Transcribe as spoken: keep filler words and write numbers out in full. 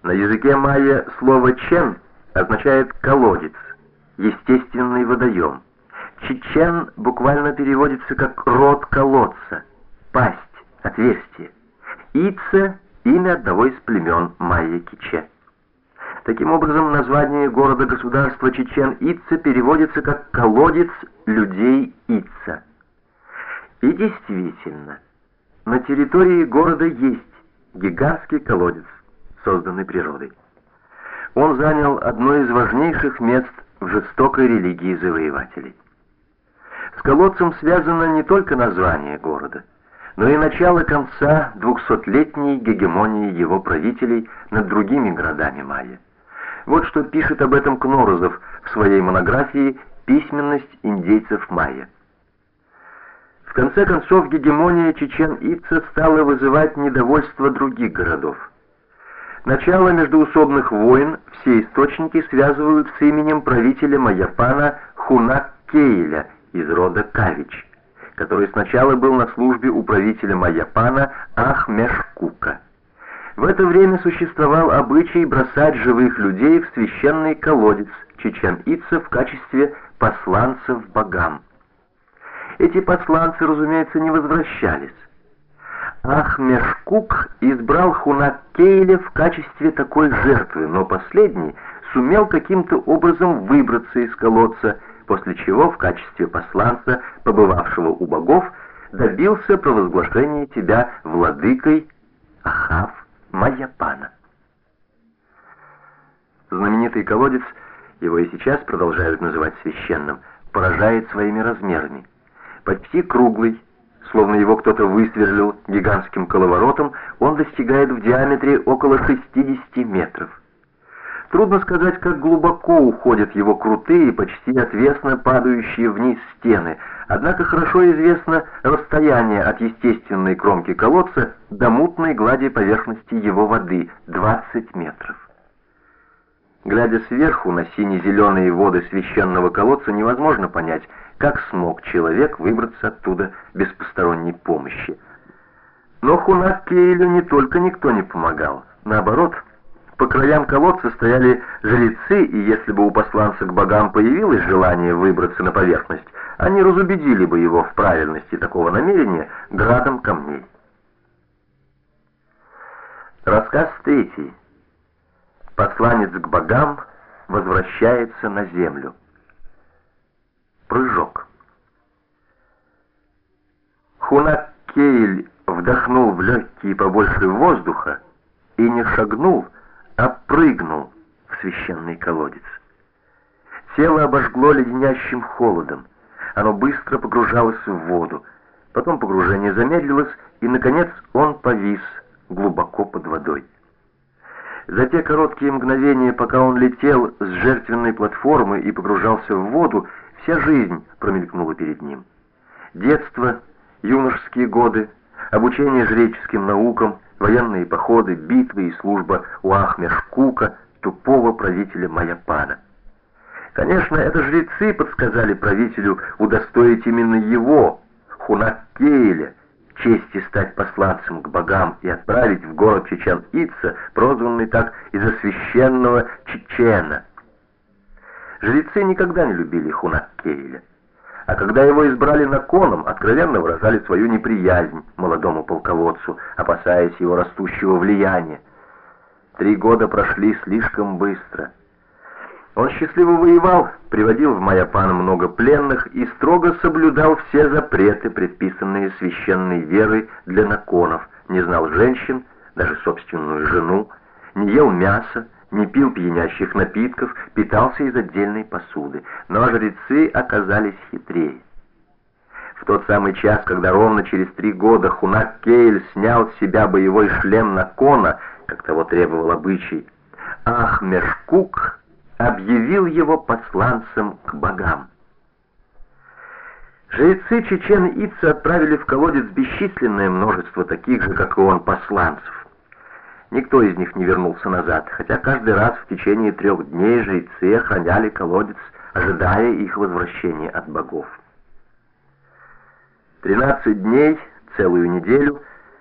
На языке майя слово «чен» означает «колодец», «естественный водоем». Чичен буквально переводится как «рот колодца», «пасть», «отверстие». Ице — имя одного из племен майя-киче. Таким образом, название города-государства Чичен-Ица переводится как «колодец людей Ица». И действительно, на территории города есть гигантский колодец, созданный природой. Он занял одно из важнейших мест в жестокой религии завоевателей. С колодцем связано не только название города, но и начало конца двухсотлетней гегемонии его правителей над другими городами майя. Вот что пишет об этом Кнорозов в своей монографии «Письменность индейцев майя». В конце концов, гегемония Чичен-Ица стала вызывать недовольство других городов. Начало междоусобных войн все источники связывают с именем правителя Майяпана Хунак-Кейля из рода Кавич, который сначала был на службе у правителя Майяпана Ахмешкука. В это время существовал обычай бросать живых людей в священный колодец Чичен-Ица в качестве посланцев богам. Эти посланцы, разумеется, не возвращались. Ахмешкук избрал Хунак-Кейля в качестве такой жертвы, но последний сумел каким-то образом выбраться из колодца, после чего в качестве посланца, побывавшего у богов, добился провозглашения тебя владыкой Ахав Майяпана. Знаменитый колодец, его и сейчас продолжают называть священным, поражает своими размерами. Почти круглый, словно его кто-то высверлил гигантским коловоротом, он достигает в диаметре около шестидесяти метров. Трудно сказать, как глубоко уходят его крутые, почти отвесно падающие вниз стены, однако хорошо известно расстояние от естественной кромки колодца до мутной глади поверхности его воды — двадцать метров. Глядя сверху на сине-зеленые воды священного колодца, невозможно понять, как смог человек выбраться оттуда без посторонней помощи. Но Хунак-Кейлю не только никто не помогал. Наоборот, по краям колодца стояли жрецы, и если бы у посланца к богам появилось желание выбраться на поверхность, они разубедили бы его в правильности такого намерения градом камней. Рассказ третий. Посланец к богам возвращается на землю. Прыжок. Хунак-Кейль вдохнул в легкие побольше воздуха и не шагнул, а прыгнул в священный колодец. Тело обожгло леденящим холодом. Оно быстро погружалось в воду. Потом погружение замедлилось, и, наконец, он повис глубоко под водой. За те короткие мгновения, пока он летел с жертвенной платформы и погружался в воду, вся жизнь промелькнула перед ним. Детство, юношеские годы, обучение жреческим наукам, военные походы, битвы и служба у Ахмешкука, тупого правителя Майяпана. Конечно, это жрецы подсказали правителю удостоить именно его, Хунак-Кейля, чести стать посланцем к богам и отправить в город Чичен-Ица, прозванный так из-за священного Чичена. Жрецы никогда не любили Хунак-Кейля, а когда его избрали наконом, откровенно выражали свою неприязнь молодому полководцу, опасаясь его растущего влияния. Три года прошли слишком быстро. Он счастливо воевал, приводил в Майяпан много пленных и строго соблюдал все запреты, предписанные священной верой для наконов, не знал женщин, даже собственную жену, не ел мяса, не пил пьянящих напитков, питался из отдельной посуды. Но жрецы оказались хитрее. В тот самый час, когда ровно через три года Хунак-Кейль снял с себя боевой шлем накона, как того требовал обычай, Ахмешкук объявил его посланцем к богам. Жрецы Чичен-Ица отправили в колодец бесчисленное множество таких же, как и он, посланцев. Никто из них не вернулся назад, хотя каждый раз в течение трех дней жрецы охраняли колодец, ожидая их возвращения от богов. Тринадцать дней, целую неделю,